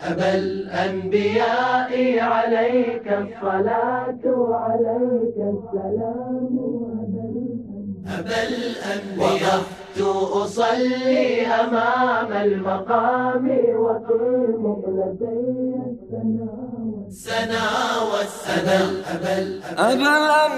أبا الأنبياء عليك الصلاة وعليك السلام. أبا الأنبياء وقفت أصلي أمام المقام وفي مقلتي السنا والسنا. أبا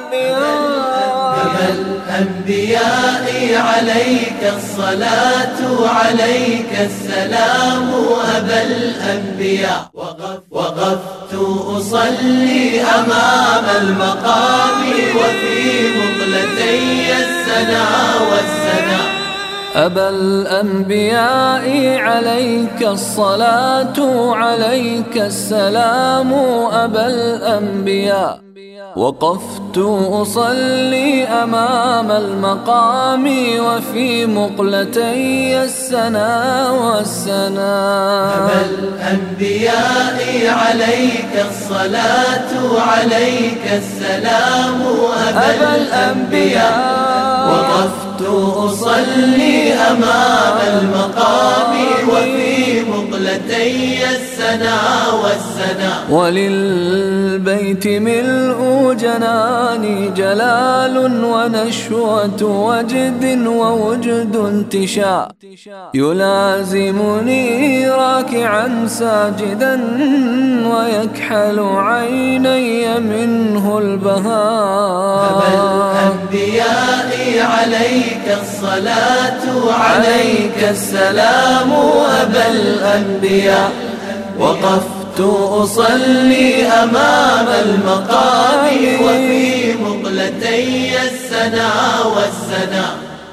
الأنبياء عليك الصلاة وعليك السلام. أبا الأنبياء وقفت أصلي أمام المقام وفي مقلتي السنا والسنا. أبا الأنبياء عليك الصلاة عليك السلام. أبا الأنبياء وقفت أصلي أمام المقام وفي مقلتي السنا والسنا. أبا الأنبياء عليك الصلاة عليك السلام. أبا الأنبياء وقفت أصلي أمام المقام وفي مقلتي السنا والسنا. وللبيت ملء جناني جلال ونشوة وجد ووجد انتشاء. يلازمني راكعا ساجدا ويكحل عيني منه البهاء. أبا الأنبياء عليك الصلاة عليك السلام. أبا الأنبياء وقفت أصلي أمام المقام وفي مقلتي السنا والسنا.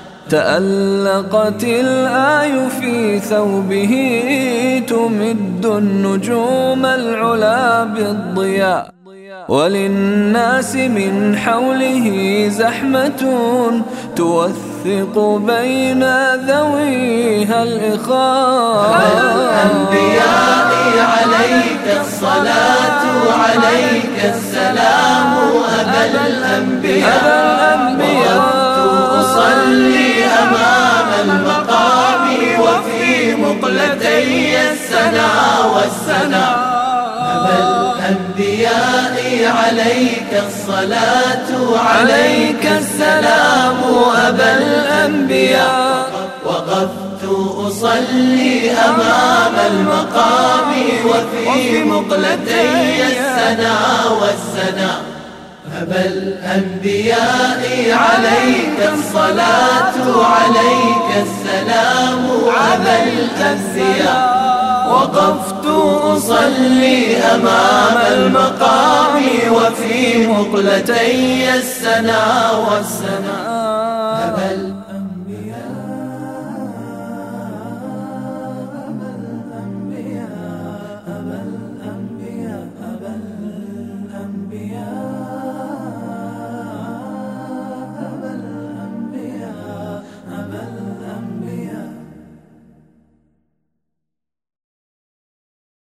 تألقت الآي في ثوبه تمد النجوم العلا بالضياء. وللناس من حوله زحمة توثق بين ذويها الإخاء. أبا الأنبياء عليك الصلاة عليك السلام. أبا الأنبياء وقفت أصلي أمام المقام وفي مقلتي السنا والسنا. أبا الأنبياء عليك الصلاة عليك السلام. أبا الأنبياء وقفت أصلي أمام المقام وفي مقلتي السنا والسنا. أبا الأنبياء عليك الصلاة عليك السلام. أبا الأنبياء وقفت أصلي أمام المقام وفي مقلتي السنا والسنا.